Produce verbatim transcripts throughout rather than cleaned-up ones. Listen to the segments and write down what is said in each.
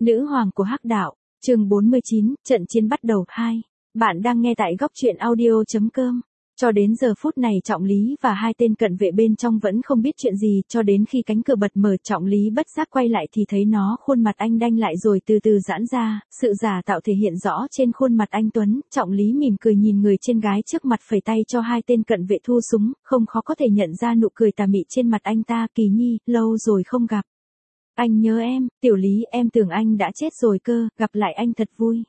Nữ hoàng của Hắc đạo, chương bốn mươi chín, trận chiến bắt đầu hai. Bạn đang nghe tại góc truyện audio chấm com. Cho đến giờ phút này Trọng Lý và hai tên cận vệ bên trong vẫn không biết chuyện gì, cho đến khi cánh cửa bật mở Trọng Lý bất giác quay lại thì thấy nó khuôn mặt anh đanh lại rồi từ từ giãn ra, sự giả tạo thể hiện rõ trên khuôn mặt anh Tuấn. Trọng Lý mỉm cười nhìn người trên gái trước mặt, phẩy tay cho hai tên cận vệ thu súng, không khó có thể nhận ra nụ cười tà mị trên mặt anh ta. Kỳ Nhi, lâu rồi không gặp. Anh nhớ em, Tiểu Lý, em tưởng anh đã chết rồi cơ, gặp lại anh thật vui.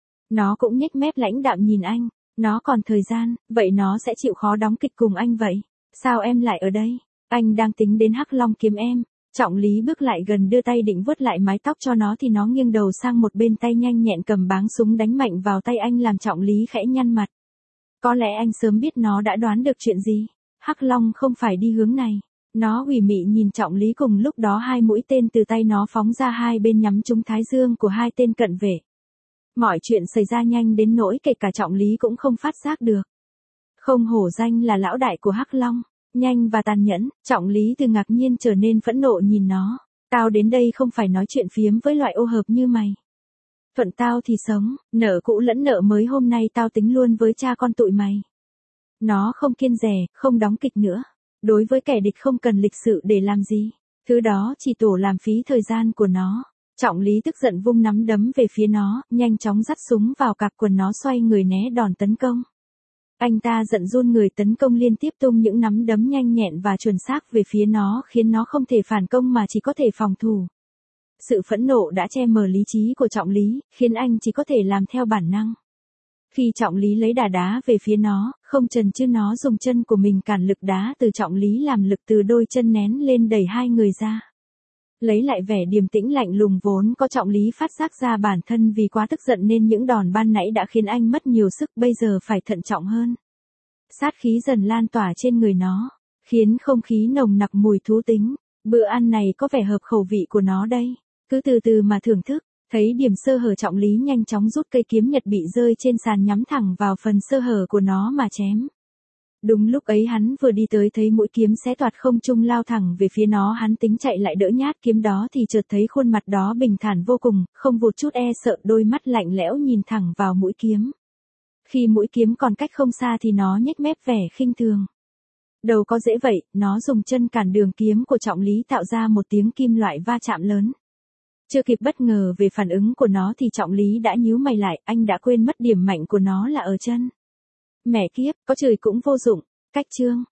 Nó cũng nhếch mép lãnh đạm nhìn anh, nó còn thời gian, vậy nó sẽ chịu khó đóng kịch cùng anh vậy. Sao em lại ở đây? Anh đang tính đến Hắc Long kiếm em. Trọng Lý bước lại gần đưa tay định vuốt lại mái tóc cho nó thì nó nghiêng đầu sang một bên, tay nhanh nhẹn cầm báng súng đánh mạnh vào tay anh làm Trọng Lý khẽ nhăn mặt. Có lẽ anh sớm biết nó đã đoán được chuyện gì. Hắc Long không phải đi hướng này. Nó ủy mị nhìn Trọng Lý, cùng lúc đó hai mũi tên từ tay nó phóng ra hai bên nhắm trúng thái dương của hai tên cận vệ. Mọi chuyện xảy ra nhanh đến nỗi kể cả Trọng Lý cũng không phát giác được. Không hổ danh là lão đại của Hắc Long, nhanh và tàn nhẫn. Trọng Lý từ ngạc nhiên trở nên phẫn nộ nhìn nó. Tao đến đây không phải nói chuyện phiếm với loại ô hợp như mày. Thuận tao thì sống, nợ cũ lẫn nợ mới hôm nay tao tính luôn với cha con tụi mày. Nó không kiêng dè, không đóng kịch nữa. Đối với kẻ địch không cần lịch sự để làm gì. Thứ đó chỉ tổ làm phí thời gian của nó. Trọng Lý tức giận vung nắm đấm về phía nó, nhanh chóng dắt súng vào cặp quần nó, xoay người né đòn tấn công. Anh ta giận run người tấn công liên tiếp tung những nắm đấm nhanh nhẹn và chuẩn xác về phía nó, khiến nó không thể phản công mà chỉ có thể phòng thủ. Sự phẫn nộ đã che mờ lý trí của Trọng Lý, khiến anh chỉ có thể làm theo bản năng. Khi Trọng Lý lấy đà đá về phía nó, không chần chừ nó dùng chân của mình cản lực đá từ Trọng Lý, làm lực từ đôi chân nén lên đẩy hai người ra. Lấy lại vẻ điềm tĩnh lạnh lùng vốn có, Trọng Lý phát giác ra bản thân vì quá tức giận nên những đòn ban nãy đã khiến anh mất nhiều sức, bây giờ phải thận trọng hơn. Sát khí dần lan tỏa trên người nó, khiến không khí nồng nặc mùi thú tính. Bữa ăn này có vẻ hợp khẩu vị của nó đây, cứ từ từ mà thưởng thức. Thấy điểm sơ hở, Trọng Lý nhanh chóng rút cây kiếm nhật bị rơi trên sàn nhắm thẳng vào phần sơ hở của nó mà chém. Đúng lúc ấy hắn vừa đi tới thấy mũi kiếm xé toạc không trung lao thẳng về phía nó, hắn tính chạy lại đỡ nhát kiếm đó thì chợt thấy khuôn mặt đó bình thản vô cùng, không một chút e sợ, đôi mắt lạnh lẽo nhìn thẳng vào mũi kiếm. Khi mũi kiếm còn cách không xa thì nó nhếch mép vẻ khinh thường. Đâu có dễ vậy, nó dùng chân cản đường kiếm của Trọng Lý, tạo ra một tiếng kim loại va chạm lớn. Chưa kịp bất ngờ về phản ứng của nó thì Trọng Lý đã nhíu mày lại, anh đã quên mất điểm mạnh của nó là ở chân. Mẹ kiếp, có chửi cũng vô dụng. Cách chương,